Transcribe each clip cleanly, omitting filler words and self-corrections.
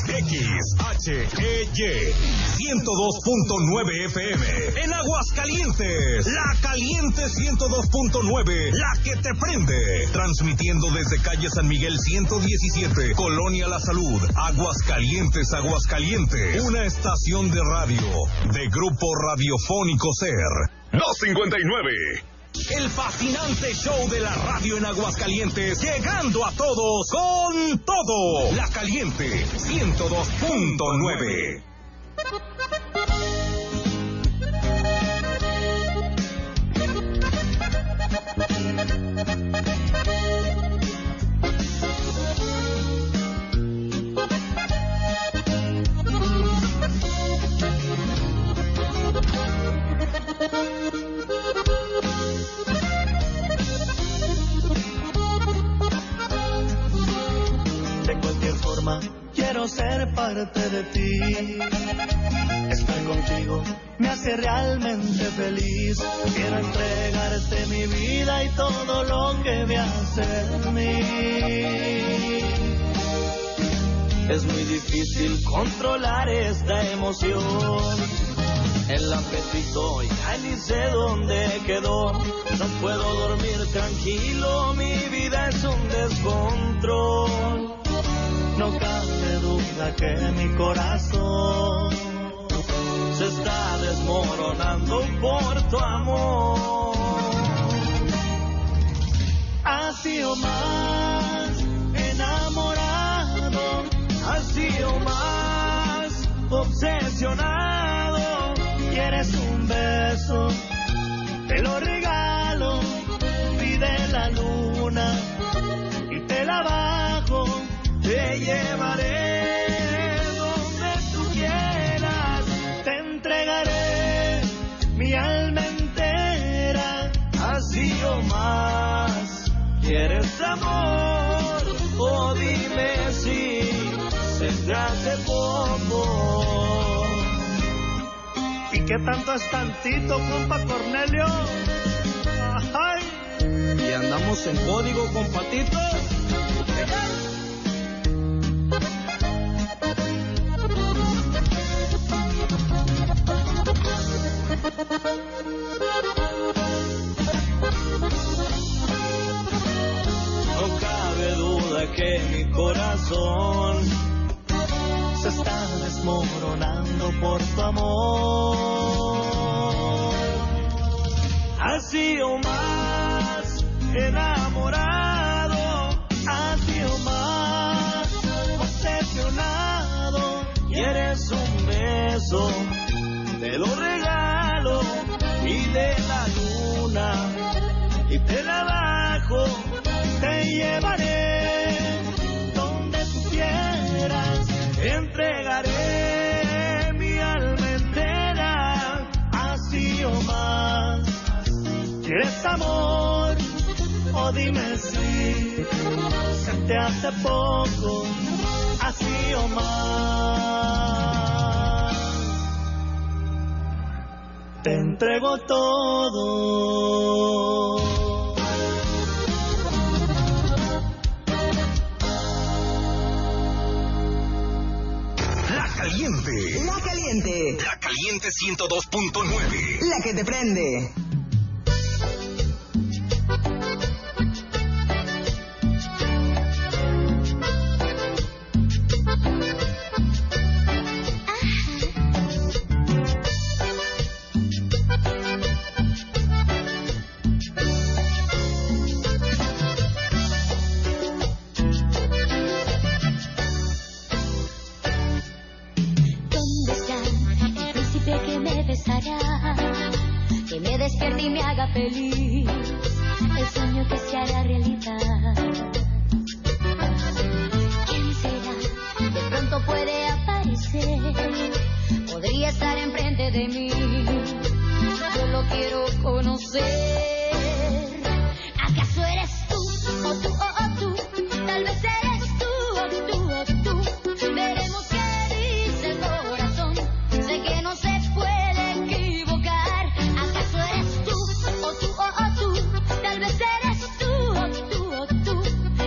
XHEY 102.9 FM en Aguascalientes, La Caliente 102.9, la que te prende, transmitiendo desde calle San Miguel 117, Colonia La Salud, Aguascalientes, una estación de radio de Grupo Radiofónico SER, Los 59. El fascinante show de la radio en Aguascalientes, llegando a todos con todo. La Caliente 102.9. Quiero ser parte de ti. Estar contigo me hace realmente feliz. Quiero entregarte mi vida y todo lo que me hace a mí. Es muy difícil controlar esta emoción. El apetito ya ni sé dónde quedó. No puedo dormir tranquilo, mi vida es un descontrol. No cabe duda que mi corazón se está desmoronando por tu amor. Así o más enamorado, así o más obsesionado. ¿Quieres un beso? Te lo regalo. Pide la luna y te la bajo. Te llevaré donde tú quieras, te entregaré mi alma entera, así o más. ¿Quieres amor? O dime si se te hace poco. ¿Y qué tanto es tantito, compa Cornelio? ¡Ay! Y andamos en código, compatito. No cabe duda que mi corazón se está desmoronando por tu amor. Así o más enamorado, así o más obsesionado. ¿Quieres un beso? Te lo regalo. Pide la luna y te la bajo. Te llevaré donde tú quieras. Te entregaré mi alma entera, así o más. ¿Quieres amor? O dime si se te hace poco, así o más. Te entrego todo. La Caliente. La Caliente. La Caliente 102.9. La que te prende. despierte y me haga feliz, el sueño que se hará realidad. ¿Quién será? De pronto puede aparecer, podría estar enfrente de mí, yo lo quiero conocer. ¿Acaso eres tú, o tú, o tú? Tal vez eres tú, o tú, o tú. Veremos qué dice el corazón, sé que no se puede equivocar. ¿Acaso eres tú, o tú, o tú? Tal vez eres tú, o tú, o tú.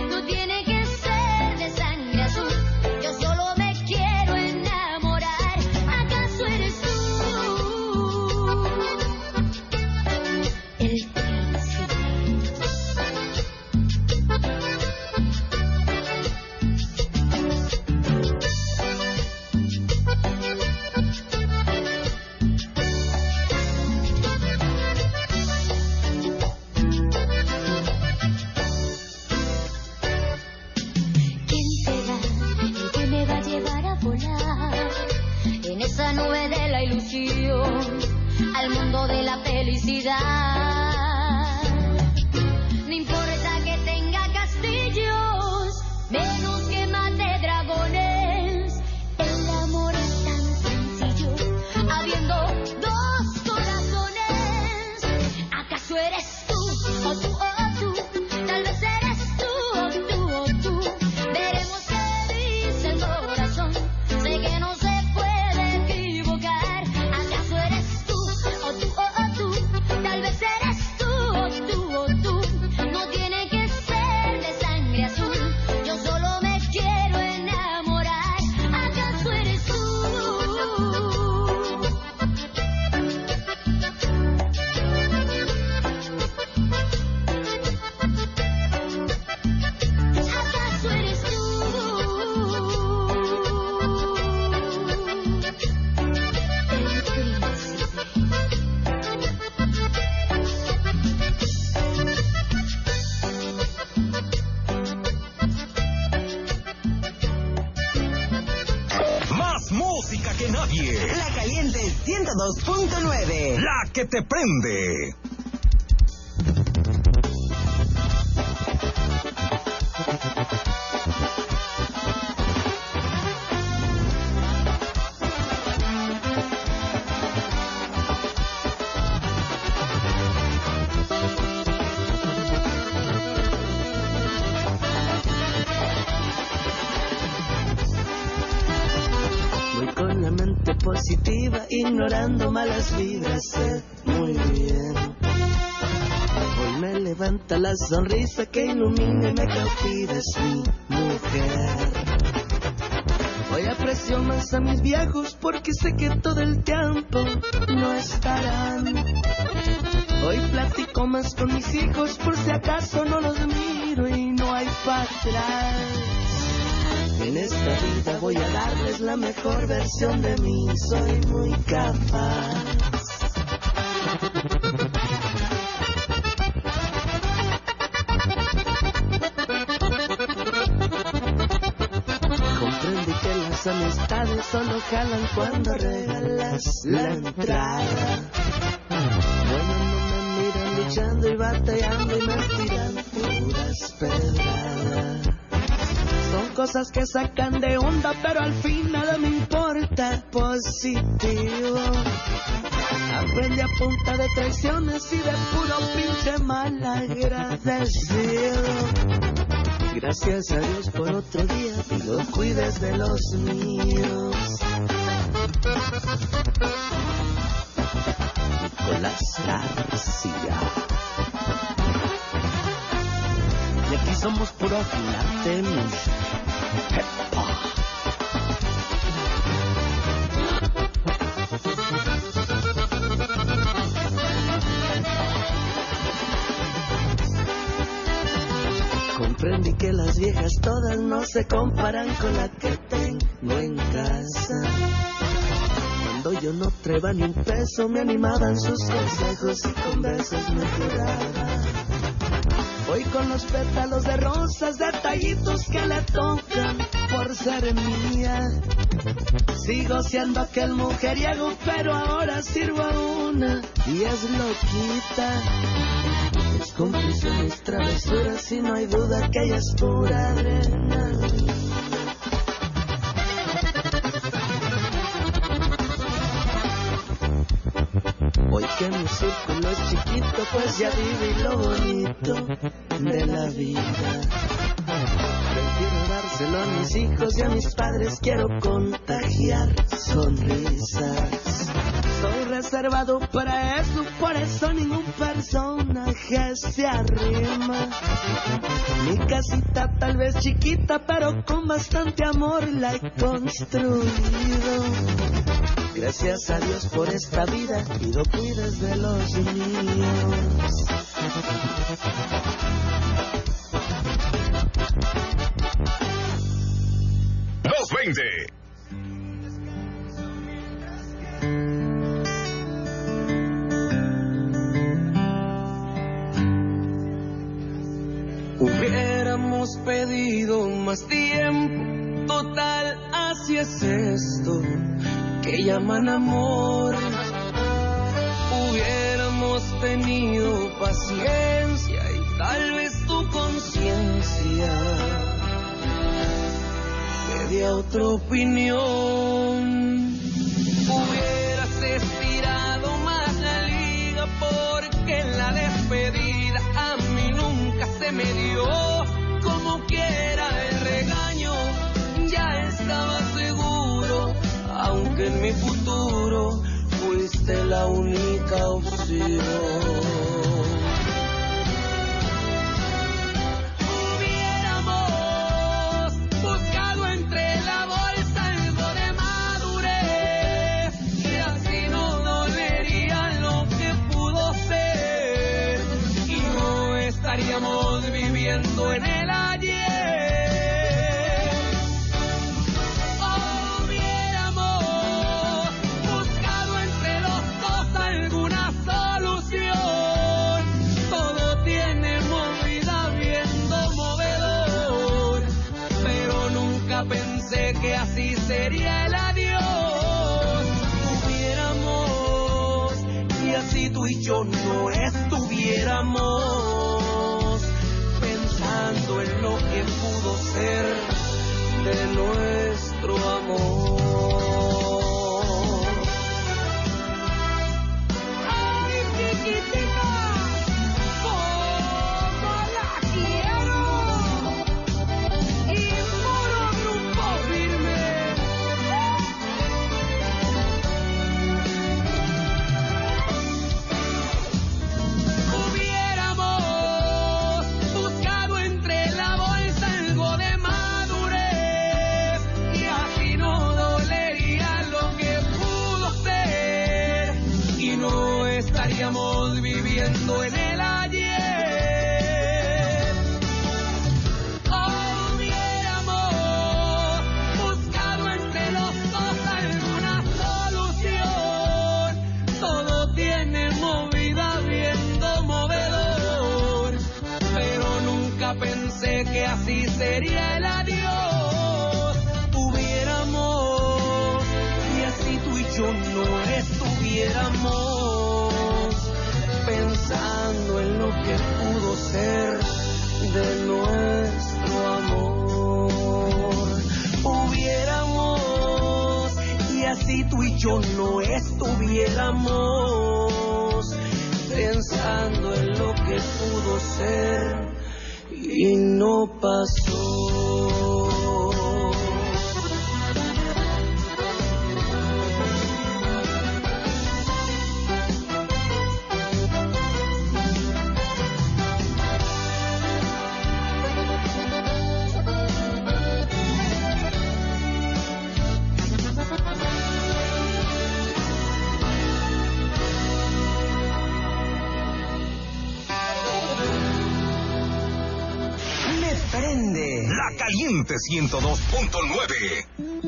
al mundo de la felicidad. No importa que tenga castillos, menos que mate dragones. El amor es tan sencillo, habiendo dos corazones. ¿Acaso eres tú o tú o tú? Tal vez eres tú o tú o tú. Veremos qué dice el corazón. Sé que no se puede equivocar. ¿Acaso eres tú o tú o tú? Tal vez eres tú o tú o tú. No tiene que ser de sangre azul. Yo solo me quiero enamorar. ¿Acaso eres tú? ¿Acaso eres tú? El príncipe. Más música que nadie. La Caliente 102.9. La que te prende. Voy con la mente positiva, ignorando malas vibras, sé muy bien. Hoy me levanta la sonrisa que ilumina y me cautiva, es mi mujer. Hoy aprecio más a mis viejos porque sé que todo el tiempo no estarán. Hoy platico más con mis hijos por si acaso no los miro y no hay para atrás. En esta vida voy a darles la mejor versión de mí, soy muy capaz. Comprendí que las amistades solo jalan cuando regalas la entrada. Bueno, no me miran luchando y batallando y me tiran puras pedradas. Son cosas que sacan de onda, pero al fin nada me importa positivo. Aprendí a punta de traiciones y de puro pinche mal agradecido. Gracias a Dios por otro día y lo cuides de los míos. Nicolás García. Y aquí somos puro Latemus. Epa. Comprendí que las viejas todas no se comparan con la que tengo en casa. Cuando yo no traía ni un peso me animaban sus consejos y con besos me curaban. Hoy con los pétalos de rosas, detallitos que le tocan por ser mía. Sigo siendo aquel mujeriego, pero ahora sirvo a una y es loquita. Es cómplice de mis travesuras y no hay duda que ella es pura adrenalina. Hoy que mi círculo es chiquito, pues ya viví lo bonito de la vida. Prefiero dárselo a mis hijos y a mis padres, quiero contagiar sonrisas. Soy reservado para eso, por eso ningún personaje se arrima. Mi casita tal vez chiquita, pero con bastante amor la he construido. Gracias a Dios por esta vida y lo cuides de los míos. Los 20. Hubiéramos pedido más tiempo, total, así es esto que llaman amor. hubiéramos tenido paciencia y tal vez tu conciencia me diera otra opinión. Hubieras estirado más la liga porque en la despedida a mí nunca se me dio. Como quiera el regaño ya estaba seguro, aunque en mi futuro fuiste la única opción. Hubiéramos buscado entre la bolsa algo de madurez y así no dolería lo que pudo ser y no estaríamos viviendo en el ayer. Pensé que así sería el adiós. Hubiéramos, y así tú y yo no estuviéramos pensando en lo que pudo ser de nuestro amor. ¡Ay, chiquitica! ¡Cómo la quiero! Estaríamos viviendo en el ayer. Hubiéramos buscado entre los dos alguna solución. Todo tiene movida viento movedor, pero nunca pensé que así sería el adiós. Hubiéramos, y así tú y yo no estuviéramos pensando en lo que pudo ser de nuestro amor. Hubiéramos, y así tú y yo no estuviéramos pensando en lo que pudo ser y no pasó. La Caliente 102.9.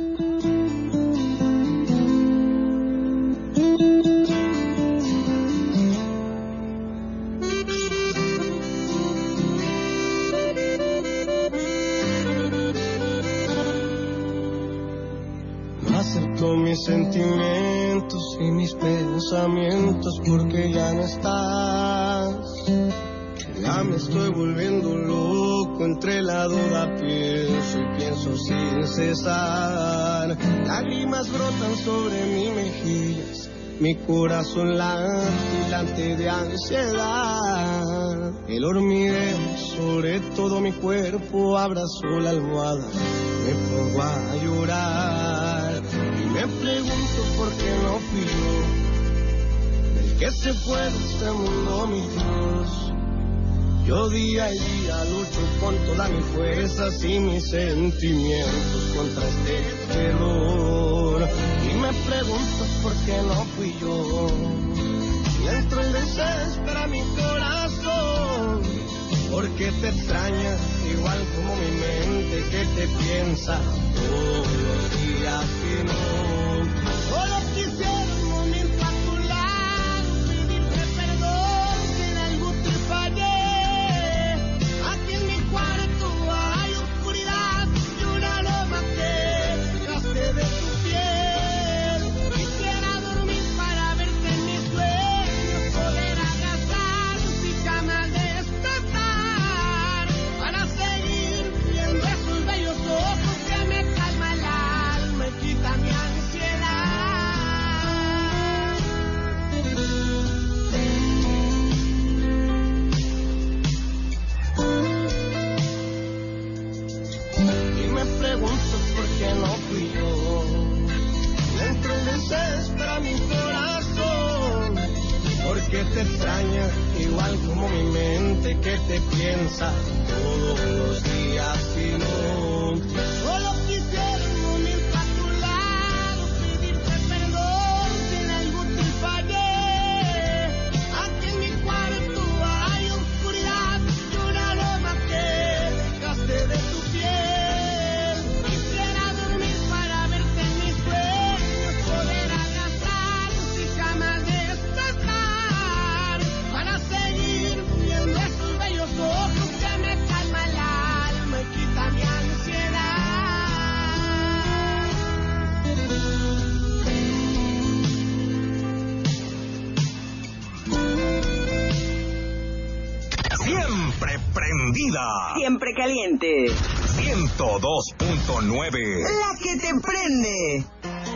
Acepto mis sentimientos y mis pensamientos porque ya no estás. Ya me estoy volviendo loco, entre la duda pienso y pienso sin cesar. Lágrimas brotan sobre mis mejillas, mi corazón late de ansiedad. El hormigueo sobre todo mi cuerpo, abrazo la almohada, me pongo a llorar. Y me pregunto por qué no fui yo el que se fue de este mundo, mi Dios. Yo día y día lucho con todas mis fuerzas y mis sentimientos contra este terror. Y me pregunto por qué no fui yo. Y entro y desespera mi corazón, porque te extraña igual como mi mente que te piensa todos los días que no. Solo quisiera un momento a tu lado, pedirte perdón si en algo te fallé. pensar todos los días y no. Solo quisiera un momento a tu lado, pedirte perdón si en algo te fallé. Aquí en mi cuarto hay oscuridad y un aroma que dejaste de tu piel. Quisiera dormir para verte en mis sueños, poder abrazarnos y jamás despertar, para seguir viendo esos bellos ojos que me calman el alma y quitan mi ansiedad. Siempre prendida. Siempre caliente. 102.9. La que te prende.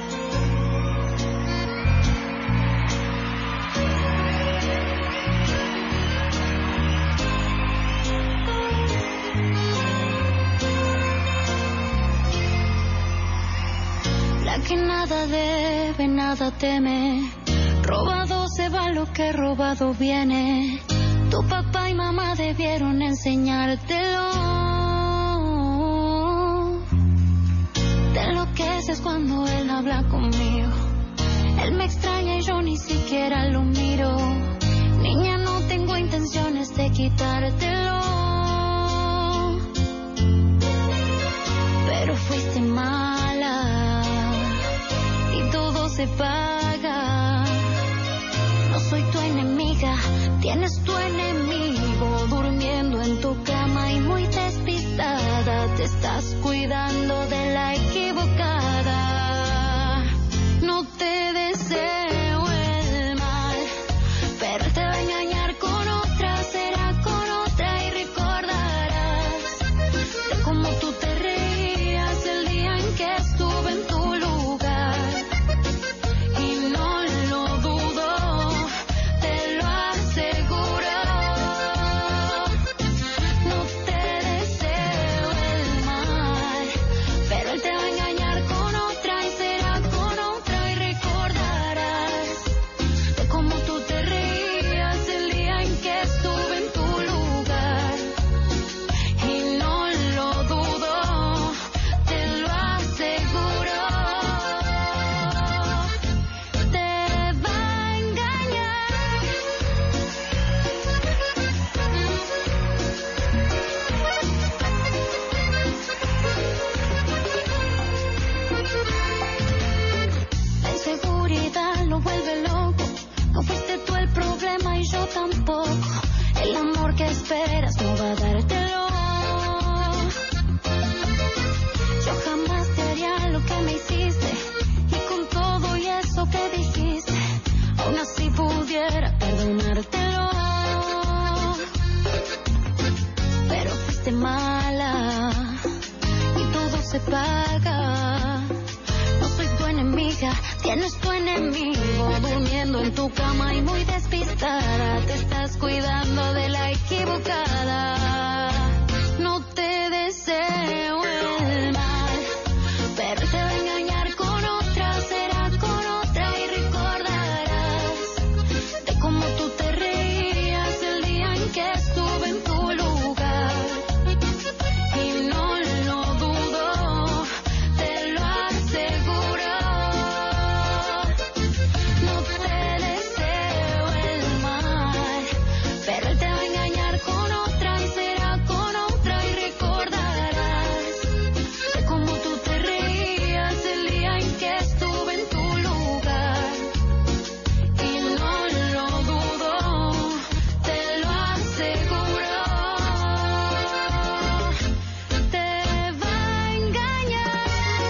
La que nada debe, nada teme. Robado se va lo que robado viene. Tu papá y mamá debieron enseñártelo. Te enloqueces cuando él habla conmigo. Él me extraña y yo ni siquiera lo miro. Niña, no tengo intenciones de quitártelo, pero fuiste mala y todo se paga. No soy tu enemiga, tienes tu enemigo durmiendo en tu cama y muy despistada. Te estás cuidando de la equivocada. No te deseo el mal, pero él te va a engañar con otra, será con otra y recordarás de cómo tú te reías el día en que estuve en tu lugar. Y no lo dudo, te lo aseguro. No te deseo el mal, pero él te va a engañar con otra y será con otra y recordarás de cómo tú te reías el día en que estuve en tu lugar. Y no lo dudo, te lo aseguro. Te va a engañar. 'La inseguridad lo vuelve loco. No fuiste tú el problema y yo tampoco. El amor que esperas no va a dártelo. Yo jamás te haría lo que me hiciste, y con todo y eso que dijiste, aún así pudiera perdonártelo. Pero fuiste mala y todo se paga. No soy tu enemiga, tienes tu enemigo durmiendo en tu cama y muy despistada. Te estás cuidando de la equivocada. No te deseo el mal, pero te va a engañar con otra, será con otra y recordarás de cómo tú te reías el día en que estuve en tu lugar. Y no lo dudo, te lo aseguro. No te deseo el mal, pero él te va a engañar con otra y será con otra y recordarás de cómo tú te reías el día en que estuve en tu lugar. Y no lo dudo, te lo aseguro. Te va a engañar.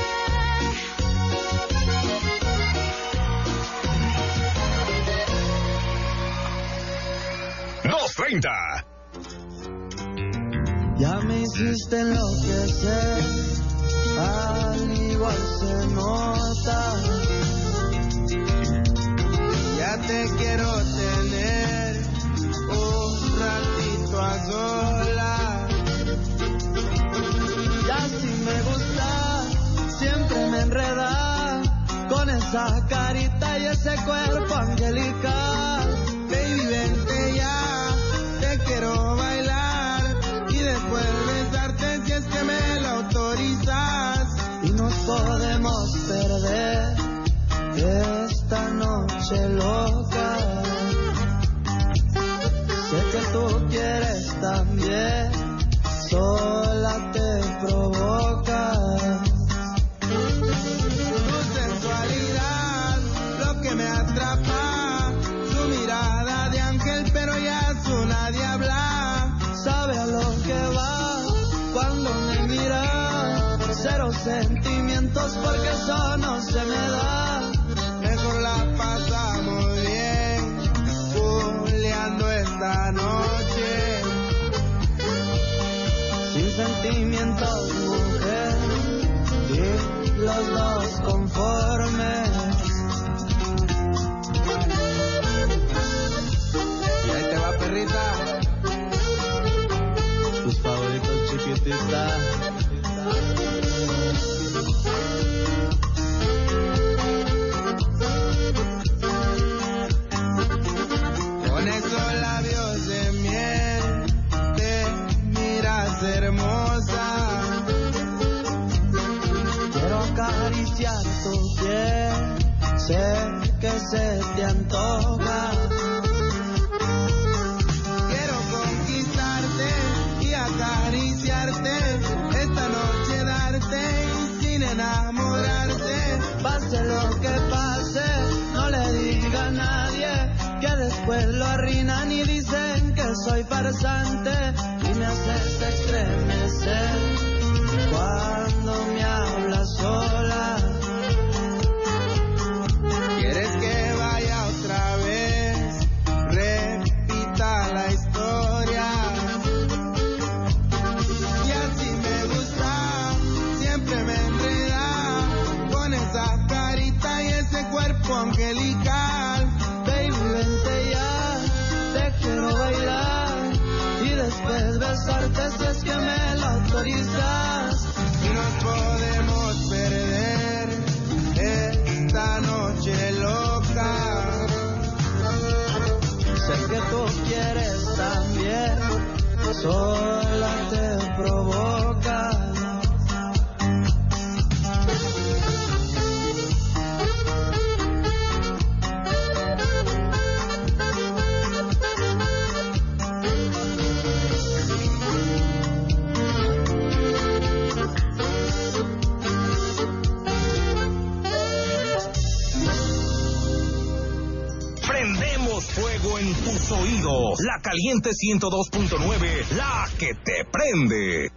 ¡230! Ya me hiciste enloquecer, al igual se nota. Ya te quiero tener un ratito a solas. Ya si me gusta, siempre me enreda con esa carita y ese cuerpo angelical. Baby, vente ya, te quiero bailar que me lo autorizas. Y nos podemos perder esta noche loca. Sé que tú quieres también, sola te provoca. Tu sensualidad, lo que me atrapa, su mirada de ángel pero ya su nadie habla. Sabe a lo que va cuando me mira, cero sentimientos porque eso no se me da. Mejor la pasamos bien, juliando esta noche. Sin sentimientos, mujer, y los dos conformes. Y ahí te va, perrita, tus favoritos chiquititas. Con esos labios de miel te miras hermosa. Quiero acariciar tu piel, sé que se te antoja. Quiero conquistarte y acariciarte, esta noche darte y sin enamorarte. Pase lo que pase, no le diga a nadie, que después lo arruinan y dicen que soy farsante. Y me haces estremecer cuando me hablas sola. ¿Quieres que vaya otra vez? Repita la historia. Y así me gusta, siempre me enreda con esa carita y ese cuerpo angelical. Baby, vente ya, te quiero bailar y después besarte si es que me lo autorizas. Y nos podemos perder esta noche loca. Sé que tú quieres también, sola te provoca. Fuego en tus oídos. La Caliente 102.9, la que te prende.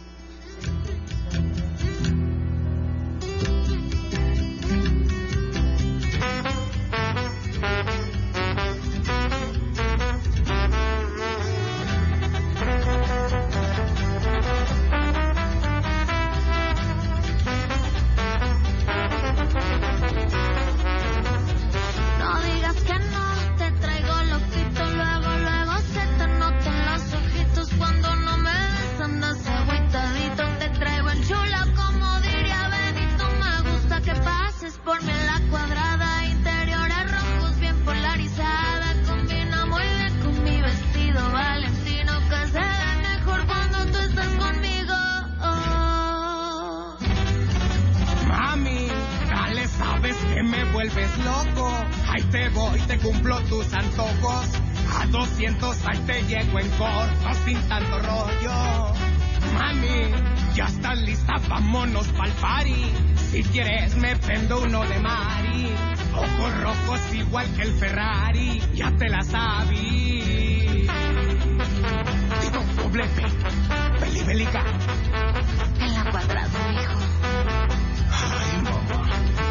Ahí te llego en corto sin tanto rollo. Mami, ya estás lista, vámonos pa'l party. Si quieres me prendo uno de Mari. Ojos rojos igual que el Ferrari, ya te la sabí. Digo, doble P, pelibelica. En la Cuadrada, hijo. Ay, mamá.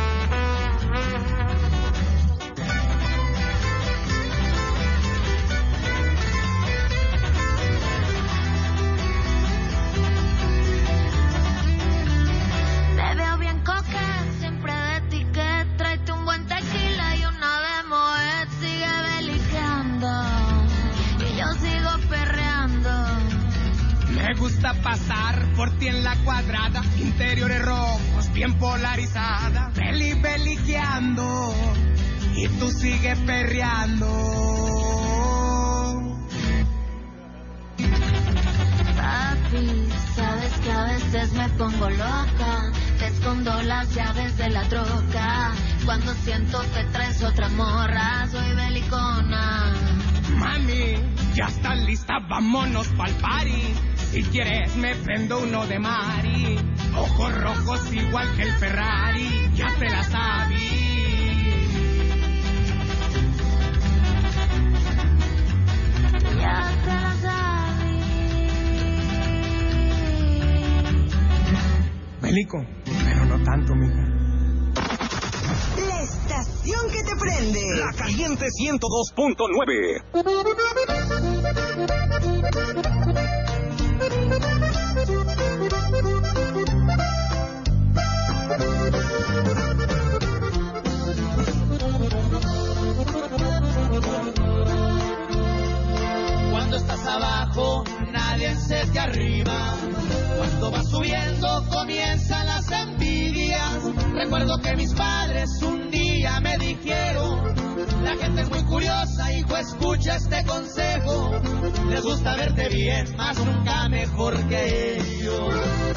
Me gusta pasar por ti en la Cuadrada, interiores rojos, bien polarizada, beliqueando, y tú sigues perreando. Papi, sabes que a veces veces me pongo loca, te escondo las llaves de la troca. Cuando siento que traes otra morra, soy belicona. Mami, ya está lista, vámonos pa'l party. Si quieres me prendo uno de Mari. Ojos rojos igual que el Ferrari, ya te la sabí. Ya te la sabí. Belico, pero no tanto, mija. La estación que te prende. La Caliente 102.9. Cuando estás abajo, nadie se te arriba. Cuando vas subiendo, comienzan las envidias. Recuerdo que mis padres un día me dijeron: la gente es muy curiosa, hijo, escucha este consejo. Les gusta verte bien, mas nunca mejor que ellos.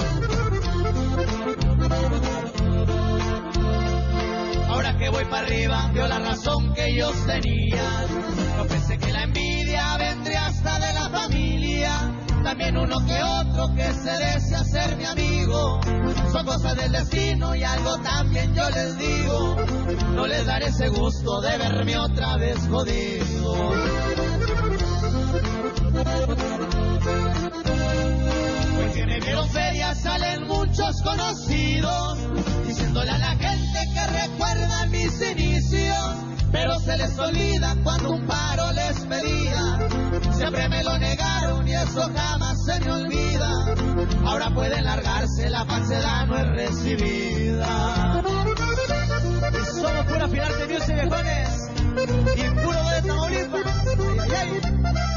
Ahora que voy para arriba, veo la razón que ellos tenían. No pensé que la envidia vendría hasta de la familia. También uno que otro que se desea ser mi amigo. Son cosas del destino y algo también yo les digo: no les daré ese gusto de verme otra vez jodido. Pues que me vieron feria salen muchos conocidos, diciéndole a la gente que recuerda mis inicios. Pero se les olvida cuando un paro les pedía. Siempre me lo negaron y eso jamás se me olvida. Ahora pueden largarse, la falsedad no es recibida. Y somos pura final de music, viejones, y puro de Tamaulipas. Ay, ay.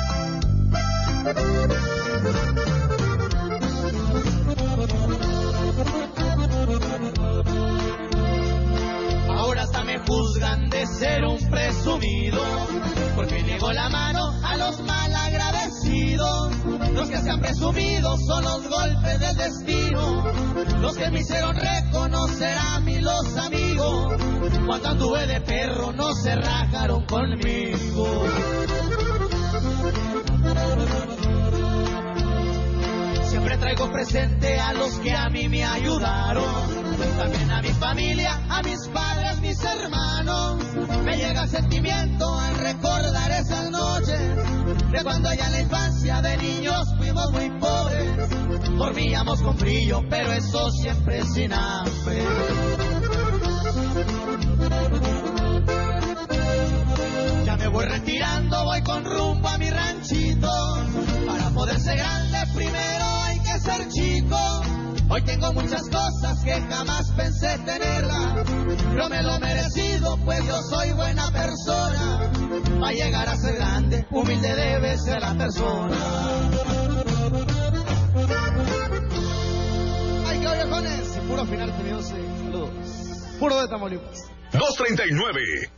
Ahora hasta me juzgan de ser un presumido, porque niego la mano a los malagradecidos. Los que se han presumido son los golpes del destino. Los que me hicieron reconocer a mí los amigos. Cuando anduve de perro no se rajaron conmigo. Siempre traigo presente a los que a mí me ayudaron. También a mi familia, a mis padres, mis hermanos. Me llega el sentimiento al recordar esas noches de cuando allá en la infancia de niños fuimos muy pobres. Dormíamos con frío, pero eso siempre sin hambre. Ya me voy retirando, voy con rumbo a mi ranchito. Para poder ser grande primero hay que ser chico. Hoy tengo muchas cosas que jamás pensé tenerlas. Yo me lo he merecido, pues yo soy buena persona. Para llegar a ser grande, humilde debe ser la persona. Ay, qué viejones. Puro final tenido, sí. Saludos. Puro de Tamaulipas. 239.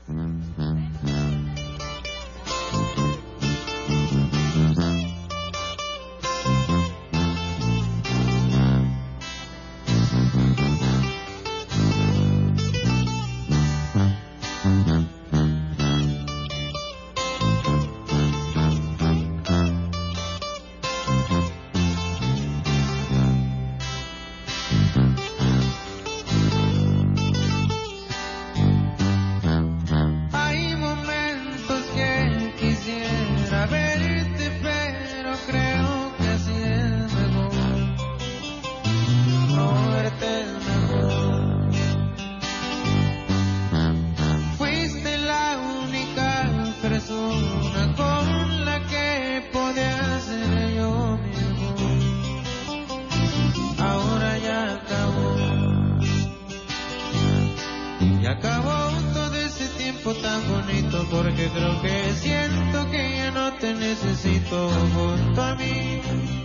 Porque creo que siento que ya no te necesito junto a mí,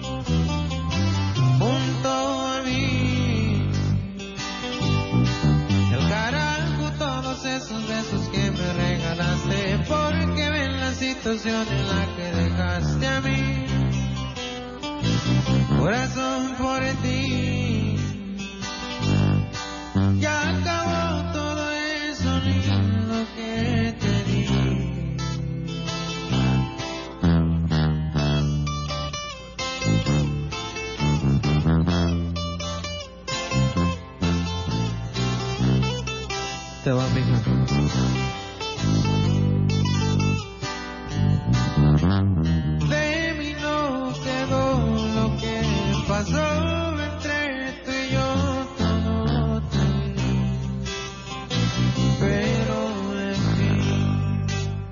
junto a mí. El carajo todos esos besos que me regalaste, porque ven la situación en la que dejaste a mí. Corazón por ti. te va, mija. De mí no quedó lo que pasó entre tú y yo, todo te di. Pero en fin,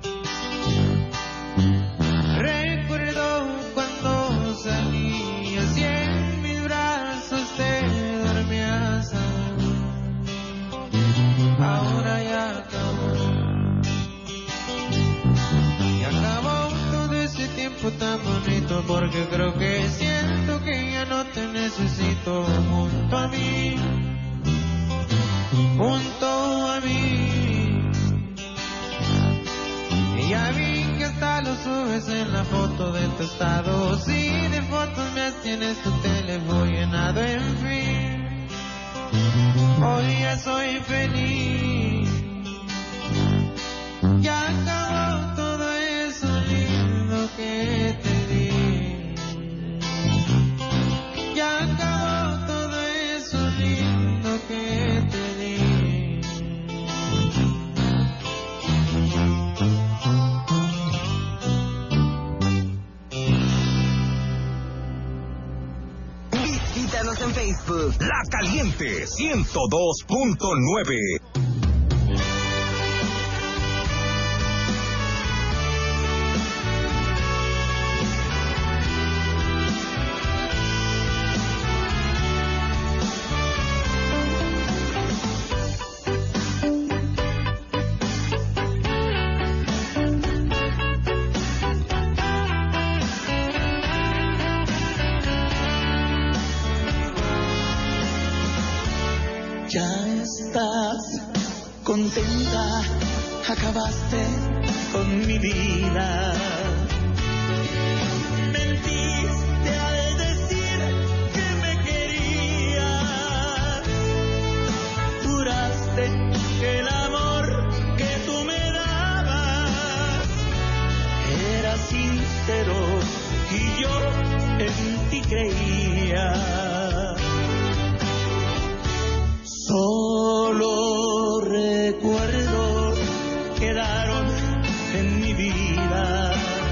recuerdo cuando salías y en mis brazos te dormías. Ahora ya acabó. Y acabó todo ese tiempo tan bonito, porque creo que siento que ya no te necesito junto a mí, junto a mí. Y ya vi que hasta lo subes en la foto de tu estado. Sí, de fotos me tienes tu teléfono llenado, en fin. Hoy ya soy feliz. Ya acabó todo eso lindo que te di. Ya acabó todo eso lindo que te di. Visítanos en Facebook. La Caliente 102.9. Contenta, acabaste con mi vida. Mentiste al decir que me querías. Juraste que el amor que tú me dabas era sincero y yo en ti creía. Solo recuerdos quedaron en mi vida,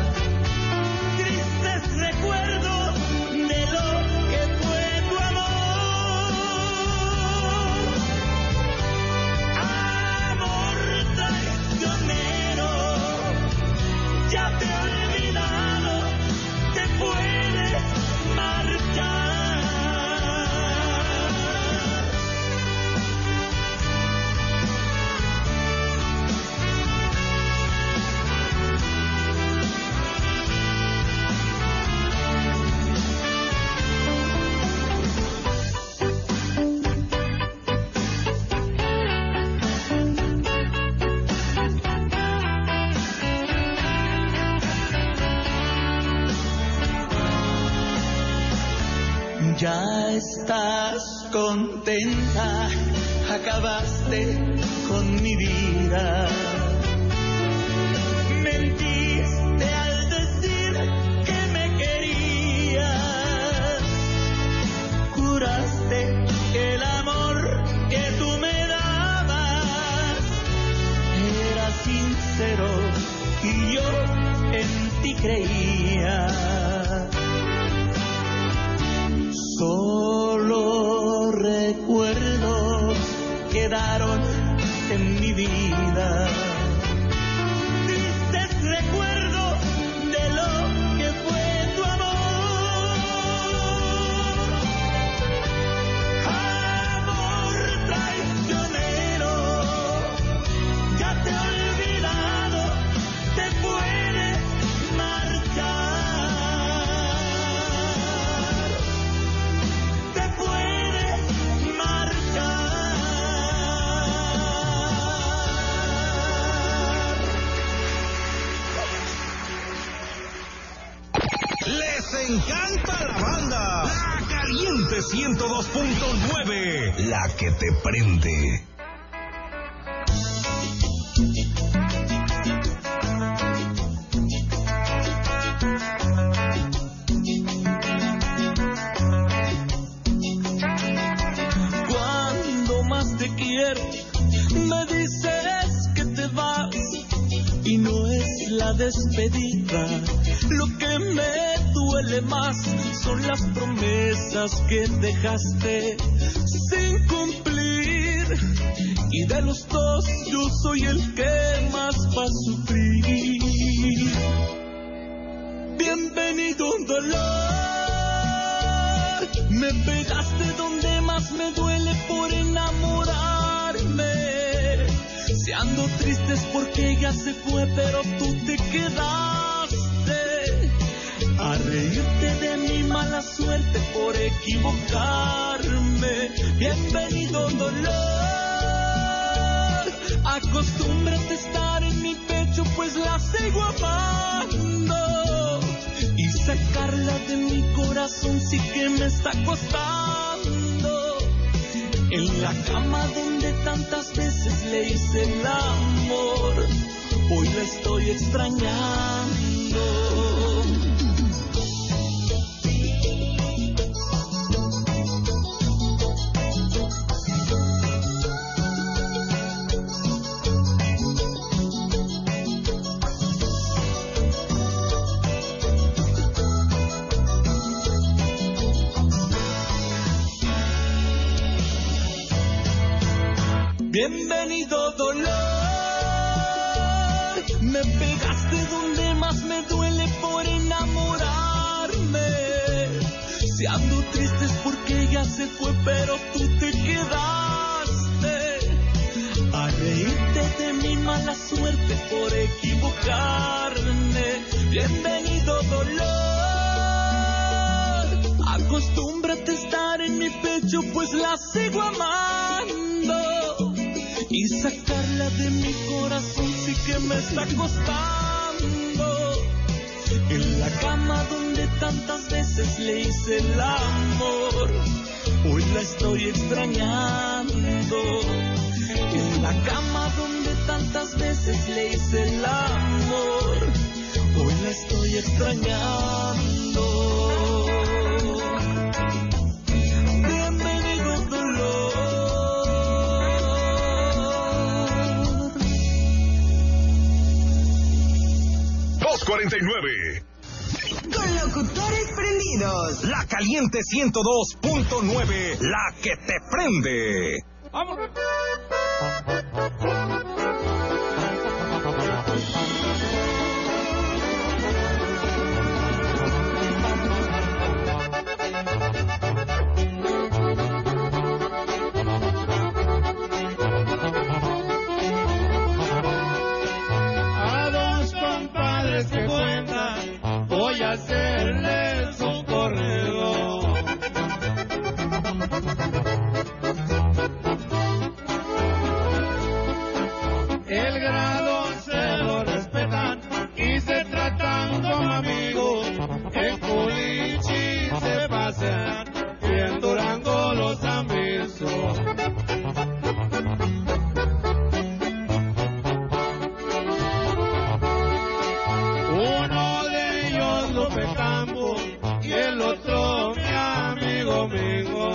tristes recuerdos de lo que fue tu amor. Amor traicionero, ya te he olvidado, te puedes marchar. Ya estás contenta, acabaste con mi vida. Mentiste al decir que me querías. Juraste que el amor que tú me dabas era sincero y yo en ti creía. Solo recuerdos quedaron en mi vida, tristes recuerdos de lo que fue tu amor. Amor traicionero, ya te he olvidado, te puedes marchar. Les encanta la banda. La Caliente 102.9. La que te prende. Cuando más te quiero, Me dices que te vas y no es la despedida. Lo que me duele más son las promesas que dejaste sin cumplir. Y de los dos yo soy el que más va a sufrir. Bienvenido dolor, me pegaste donde más me duele por enamorarme. Si ando triste es porque ella se fue, pero tú te quedaste a reírte de mi mala suerte por equivocarme. Bienvenido dolor, acostúmbrate a estar en mi pecho, pues la sigo amando. Y sacarla de mi corazón sí que me está costando. En la cama donde tantas veces le hice el amor, hoy la estoy extrañando. Bienvenido dolor, me pegaste donde más me duele por enamorarme. Si ando triste es porque ella se fue, pero tú te quedaste a reírte de mi mala suerte por equivocarme. Bienvenido dolor, acostúmbrate a estar en mi pecho, pues la sigo amando. Y sacarla de mi corazón sí que me está costando. En la cama donde tantas veces le hice el amor, hoy la estoy extrañando. En la cama donde tantas veces le hice el amor, hoy la estoy extrañando. Bienvenido dolor. 249. Con locutores prendidos. La Caliente 102.9, la que te prende. ¡Vamos! Que cuentan, voy a hacerles un correo. El grado se lo respetan y se tratan como amigos. En Culichi se pasean y en Durango los han visto. Y el otro mi amigo mío.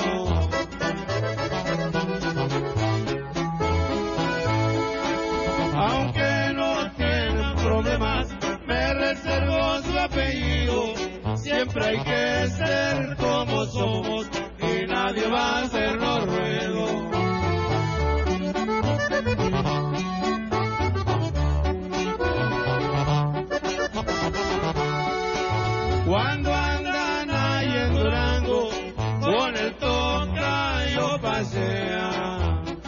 Aunque no tienen problemas, me reservo su apellido. Siempre hay que ser como somos y nadie va a hacernos ruido. Cuando andan ahí en Durango, con el tocayo pasea.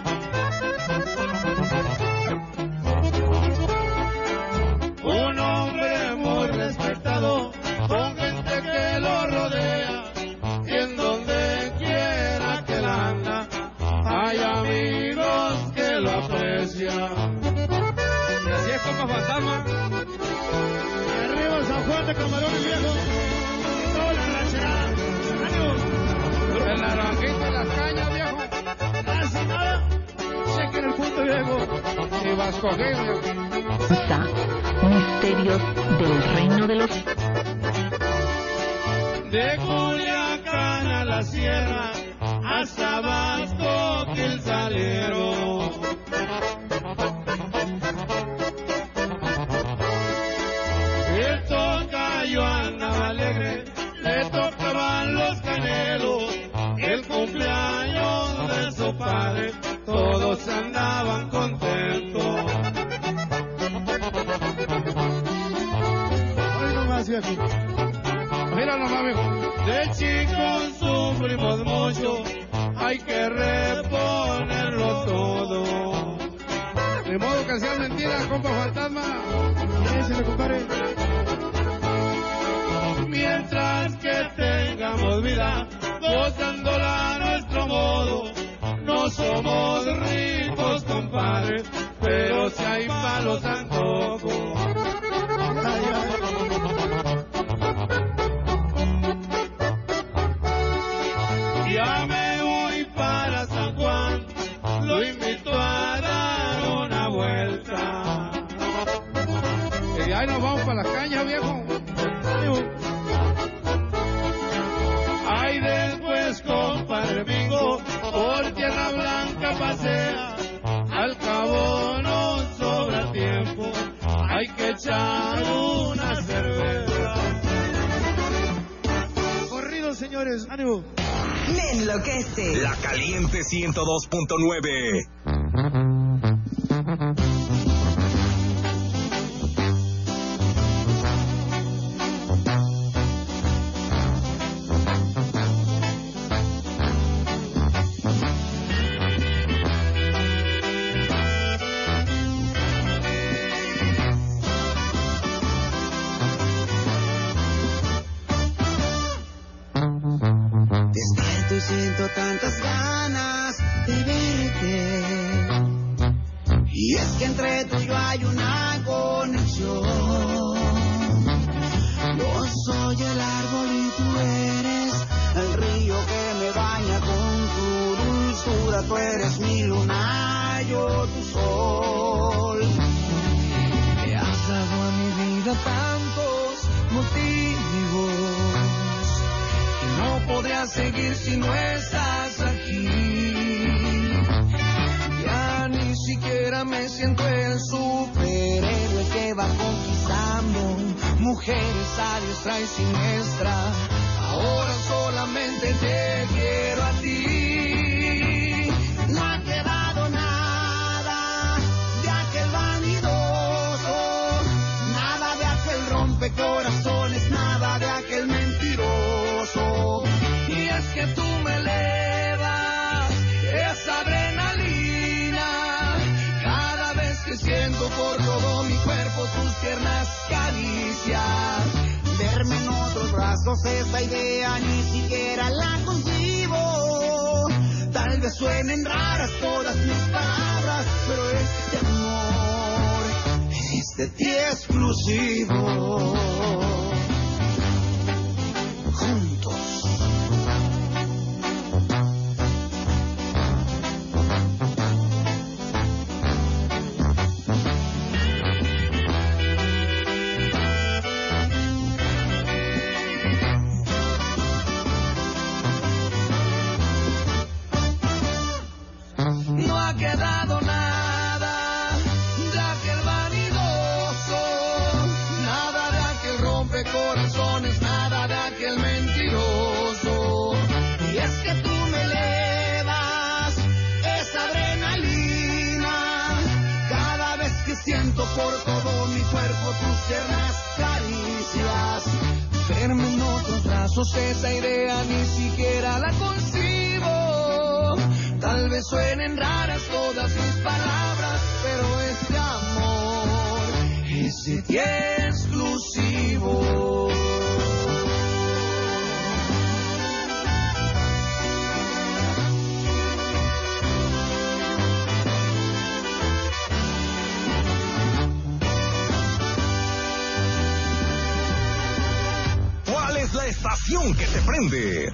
Un hombre muy respetado, con gente que lo rodea, y en donde quiera que él anda, hay amigos que lo aprecian. Y así es como fantasma. Arriba San Juan de Camarones viejo. Toda la rancherada. ¡Ánimo! En la naranjita y las cañas, viejo. Casi nada. Chequen el punto, viejo. Y Vascojín, viejo. Está Misterios del Reino de los... De Culiacán a la sierra, hasta Vascojín salieron. estaban contentos. Ay, nomás, viejo. Mira nomás, viejo. De chicos sufrimos mucho, hay que reponerlo todo. De modo que sean mentiras, compa fantasma. Ese compadre. Mientras que tengamos vida, gozándola a nuestro modo. No somos ricos, compadre, pero si hay palos tampoco. Ya me voy para San Juan, lo invito a dar una vuelta. Y ahí nos vamos para las cañas, viejo. Ay, después, compadre Mingo, por Tierra Blanca pasea. Al cabo no sobra tiempo, hay que echar una cerveza. Corrido, señores, ánimo. Me enloquece. La Caliente 102.9. Despierto y siento tantas ganas de verte. Y es que entre tú y yo hay una conexión. Yo soy el árbol y tú eres el río que me baña con tu dulzura. Tú eres mi luna, yo tu sol. Me has dado a mi vida tantos motivos. No podría seguir si no estás aquí. Ya ni siquiera me siento el superhéroe que va conquistando mujeres a diestra y siniestra. Ahora solamente te quiero a ti. No ha quedado nada de aquel vanidoso, nada de aquel rompecorazones, nada de aquel mentiroso. Y es que tú me elevas esa adrenalina cada vez que siento por todo mi cuerpo tus tiernas caricias. Verme en otros brazos, esa idea ni siquiera la concibo. Tal vez suenen raras todas mis palabras, pero este amor es de ti exclusivo. No ha quedado nada de aquel vanidoso, nada de aquel rompecorazones, nada de aquel mentiroso. Y es que tú me elevas esa adrenalina cada vez que siento por todo mi cuerpo tus tiernas caricias. Verme en otros brazos, esa idea ni siquiera la concibo. Tal vez suenen raras todas mis palabras, pero este amor es de ti exclusivo. ¿Cuál es la estación que te prende?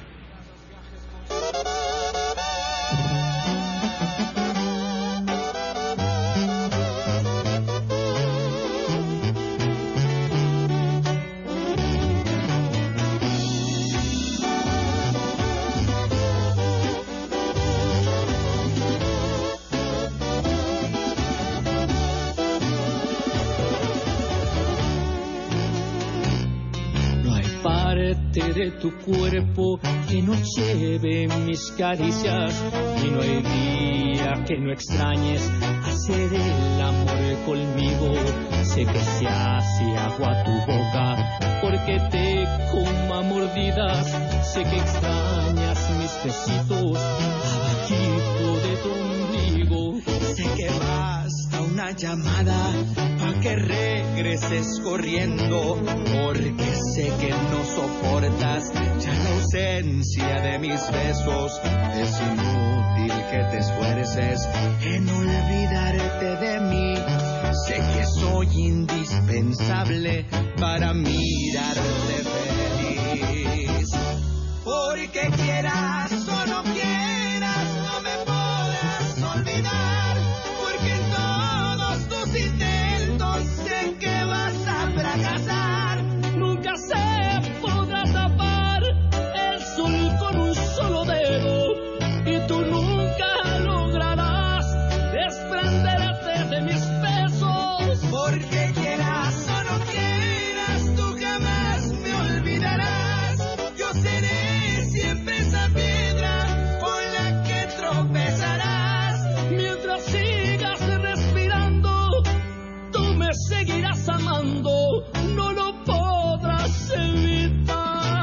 De tu cuerpo que no lleve mis caricias y no hay día para que no extrañes hacer el amor conmigo. Sé que se hace agua tu boca porque te coma mordidas. Sé que extrañas mis besitos abajito de tu ombligo. Sé que basta una llamada pa' que regreses corriendo, porque sé que no soportas ya la ausencia de mis besos. Es inútil que te esfuerces en olvidarte de mí. Sé que soy indispensable para mirarte feliz. Porque quieras o no quieras, no me podrás olvidar. Porque en todos tus intentos sé que vas a fracasar. Nunca se podrá tapar el sol con un solo dedo, y tú nunca lograrás desprenderte de mis besos. Porque quieras o no quieras, tú jamás me olvidarás. Yo seré siempre esa piedra con la que tropezarás. Mientras sigas respirando, tú me seguirás amando. No lo podrás evitar.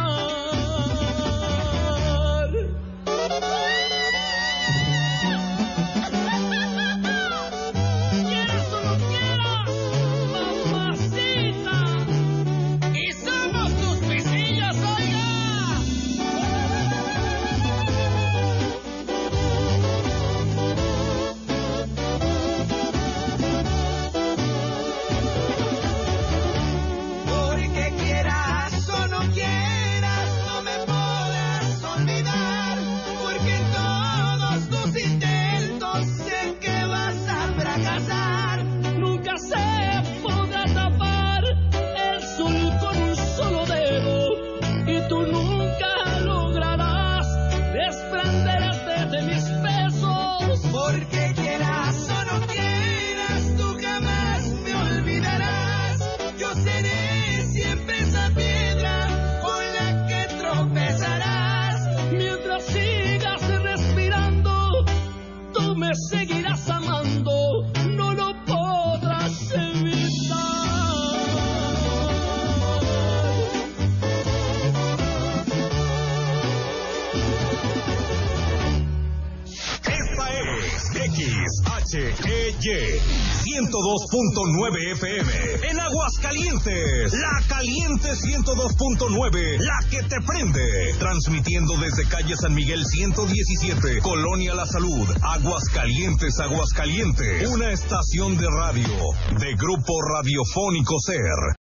Quieras o no quieras, mamacita. Y somos tus visillos, oiga. Porque quieras o no quieras, no me podrás olvidar. Porque en todos tus intentos sé que vas a fracasar. Nunca se podrá tapar el sol con un solo dedo, y tú nunca lograrás desprenderte de mis besos. Porque quieras o no quieras, tú jamás me olvidarás. Yo seré siempre esa piedra con la que tropezarás. Mientras sigas respirando, tú me seguirás amando. No lo podrás evitar. Esta es XHEY 102.9 FM en Aguascalientes. La Caliente 102.9, la que te prende. Transmitiendo desde calle San Miguel 117, Colonia La Salud, Aguascalientes, Aguascalientes. Una estación de radio de Grupo Radiofónico SER.